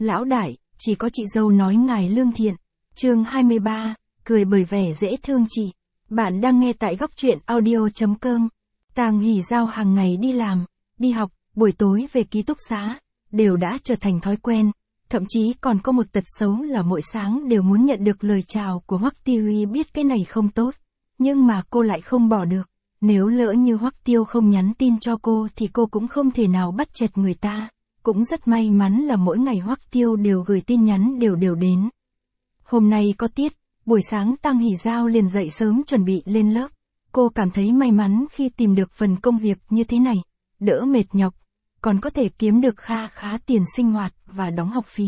Lão đại, chỉ có chị dâu nói ngài lương thiện. Chương 23, cười bởi vẻ dễ thương chị. Bạn đang nghe tại góc truyện audio.com. Tang Hỷ Giao hàng ngày đi làm, đi học, buổi tối về ký túc xá, đều đã trở thành thói quen. Thậm chí còn có một tật xấu là mỗi sáng đều muốn nhận được lời chào của Hoắc Tiêu Uy, biết cái này không tốt. Nhưng mà cô lại không bỏ được. Nếu lỡ như Hoắc Tiêu không nhắn tin cho cô thì cô cũng không thể nào bắt chẹt người ta. Cũng rất may mắn là mỗi ngày Hoắc Tiêu đều gửi tin nhắn đều đến. Hôm nay có tiết, buổi sáng Tang Hỷ Giao liền dậy sớm chuẩn bị lên lớp. Cô cảm thấy may mắn khi tìm được phần công việc như thế này, đỡ mệt nhọc, còn có thể kiếm được kha khá tiền sinh hoạt và đóng học phí.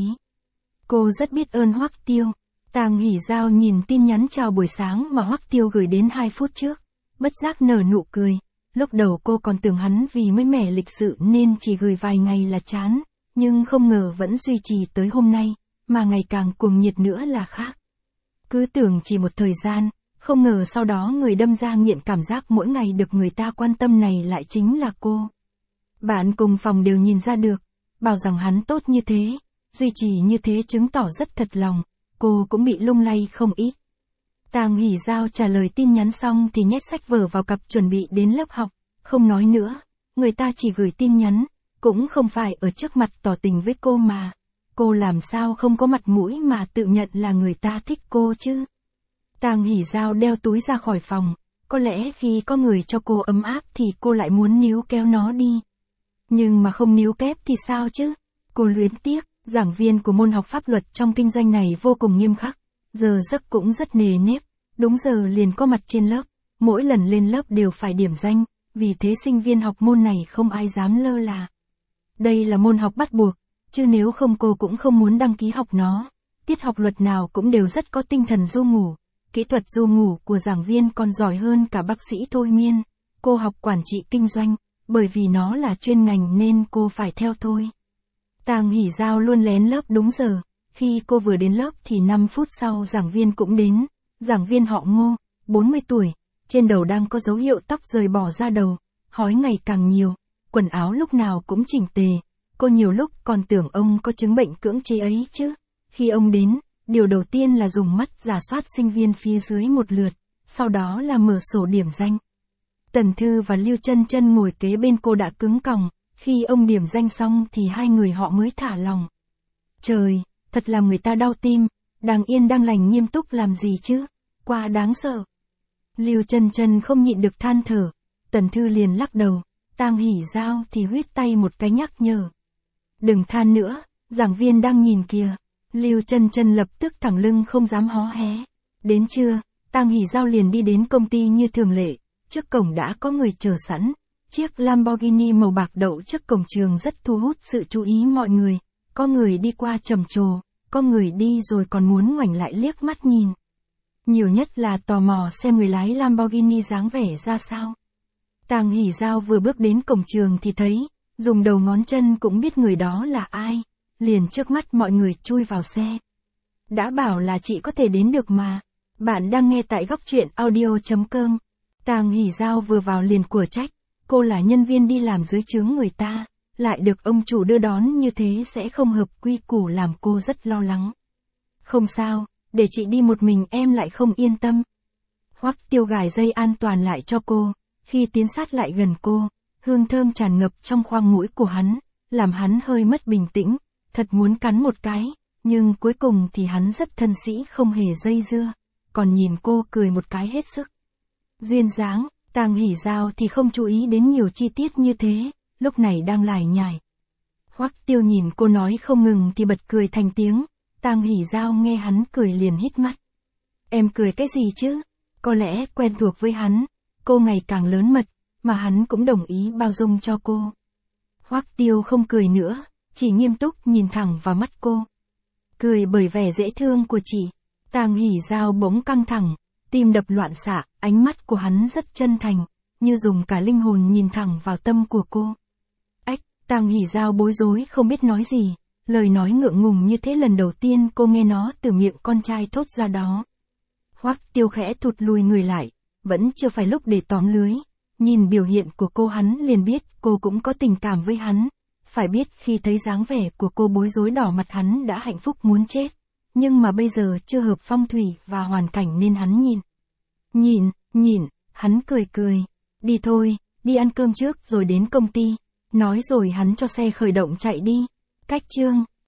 Cô rất biết ơn Hoắc Tiêu. Tang Hỷ Giao nhìn tin nhắn chào buổi sáng mà Hoắc Tiêu gửi đến 2 phút trước, bất giác nở nụ cười. Lúc đầu cô còn tưởng hắn vì mới mẻ lịch sự nên chỉ gửi vài ngày là chán, nhưng không ngờ vẫn duy trì tới hôm nay, mà ngày càng cuồng nhiệt nữa là khác. Cứ tưởng chỉ một thời gian, không ngờ sau đó người đâm ra nghiện cảm giác mỗi ngày được người ta quan tâm này lại chính là cô. Bạn cùng phòng đều nhìn ra được, bảo rằng hắn tốt như thế, duy trì như thế chứng tỏ rất thật lòng, cô cũng bị lung lay không ít. Tang Hỷ Giao trả lời tin nhắn xong thì nhét sách vở vào cặp chuẩn bị đến lớp học, không nói nữa, người ta chỉ gửi tin nhắn, cũng không phải ở trước mặt tỏ tình với cô mà. Cô làm sao không có mặt mũi mà tự nhận là người ta thích cô chứ. Tang Hỷ Giao đeo túi ra khỏi phòng, có lẽ khi có người cho cô ấm áp thì cô lại muốn níu kéo nó đi. Nhưng mà không níu kép thì sao chứ? Cô luyến tiếc, giảng viên của môn học pháp luật trong kinh doanh này vô cùng nghiêm khắc, giờ giấc cũng rất nề nếp, đúng giờ liền có mặt trên lớp, mỗi lần lên lớp đều phải điểm danh, vì thế sinh viên học môn này không ai dám lơ là. Đây là môn học bắt buộc, chứ nếu không cô cũng không muốn đăng ký học nó. Tiết học luật nào cũng đều rất có tinh thần du ngủ, kỹ thuật du ngủ của giảng viên còn giỏi hơn cả bác sĩ thôi miên. Cô học quản trị kinh doanh, bởi vì nó là chuyên ngành nên cô phải theo thôi. Tang Hỷ Giao luôn lén lớp đúng giờ, khi cô vừa đến lớp thì 5 phút sau giảng viên cũng đến, giảng viên họ Ngô, 40 tuổi, trên đầu đang có dấu hiệu tóc rời bỏ ra đầu, hói ngày càng nhiều, quần áo lúc nào cũng chỉnh tề, cô nhiều lúc còn tưởng ông có chứng bệnh cưỡng chế ấy chứ. Khi ông đến, điều đầu tiên là dùng mắt rà soát sinh viên phía dưới một lượt, sau đó là mở sổ điểm danh. Tần Thư và Lưu Chân Chân ngồi kế bên cô đã cứng còng, khi ông điểm danh xong thì hai người họ mới thả lòng. Trời, thật làm người ta đau tim, đang yên đang lành nghiêm túc làm gì chứ, quá đáng sợ. Lưu Chân Chân không nhịn được than thở, Tần Thư liền lắc đầu, Tang Hỷ Giao thì huýt tay một cái nhắc nhở. Đừng than nữa, giảng viên đang nhìn kìa. Lưu Chân Chân lập tức thẳng lưng không dám hó hé. Đến trưa, Tang Hỷ Giao liền đi đến công ty như thường lệ, trước cổng đã có người chờ sẵn. Chiếc Lamborghini màu bạc đậu trước cổng trường rất thu hút sự chú ý mọi người, có người đi qua trầm trồ, có người đi rồi còn muốn ngoảnh lại liếc mắt nhìn. Nhiều nhất là tò mò xem người lái Lamborghini dáng vẻ ra sao. Tang Hỷ Giao vừa bước đến cổng trường thì thấy, dùng đầu ngón chân cũng biết người đó là ai, liền trước mắt mọi người chui vào xe. Đã bảo là chị có thể đến được mà. Bạn đang nghe tại góc truyện audio.com. Tang Hỷ Giao vừa vào liền của trách, cô là nhân viên đi làm dưới trướng người ta, lại được ông chủ đưa đón như thế sẽ không hợp quy củ, làm cô rất lo lắng. Không sao, để chị đi một mình em lại không yên tâm. Hoắc Tiêu gài dây an toàn lại cho cô, khi tiến sát lại gần cô, hương thơm tràn ngập trong khoang mũi của hắn, làm hắn hơi mất bình tĩnh, thật muốn cắn một cái, nhưng cuối cùng thì hắn rất thân sĩ không hề dây dưa, còn nhìn cô cười một cái hết sức duyên dáng. Tang Hỷ Giao thì không chú ý đến nhiều chi tiết như thế, lúc này đang lải nhải. Hoắc Tiêu nhìn cô nói không ngừng thì bật cười thành tiếng, Tang Hỷ Giao nghe hắn cười liền hít mắt. Em cười cái gì chứ? Có lẽ quen thuộc với hắn, cô ngày càng lớn mật, mà hắn cũng đồng ý bao dung cho cô. Hoắc Tiêu không cười nữa, chỉ nghiêm túc nhìn thẳng vào mắt cô. Cười bởi vẻ dễ thương của chị. Tang Hỷ Giao bỗng căng thẳng, tim đập loạn xạ, ánh mắt của hắn rất chân thành, như dùng cả linh hồn nhìn thẳng vào tâm của cô. Ách, Tang Hỷ Giao bối rối không biết nói gì, lời nói ngượng ngùng như thế lần đầu tiên cô nghe nó từ miệng con trai thốt ra đó. Hoắc Tiêu khẽ thụt lùi người lại, vẫn chưa phải lúc để tóm lưới. Nhìn biểu hiện của cô hắn liền biết cô cũng có tình cảm với hắn, Phải biết khi thấy dáng vẻ của cô bối rối đỏ mặt hắn đã hạnh phúc muốn chết. Nhưng mà bây giờ chưa hợp phong thủy và hoàn cảnh nên hắn nhìn, hắn cười. Đi thôi, đi ăn cơm trước rồi đến công ty. Nói rồi hắn cho xe khởi động chạy đi. Cách chương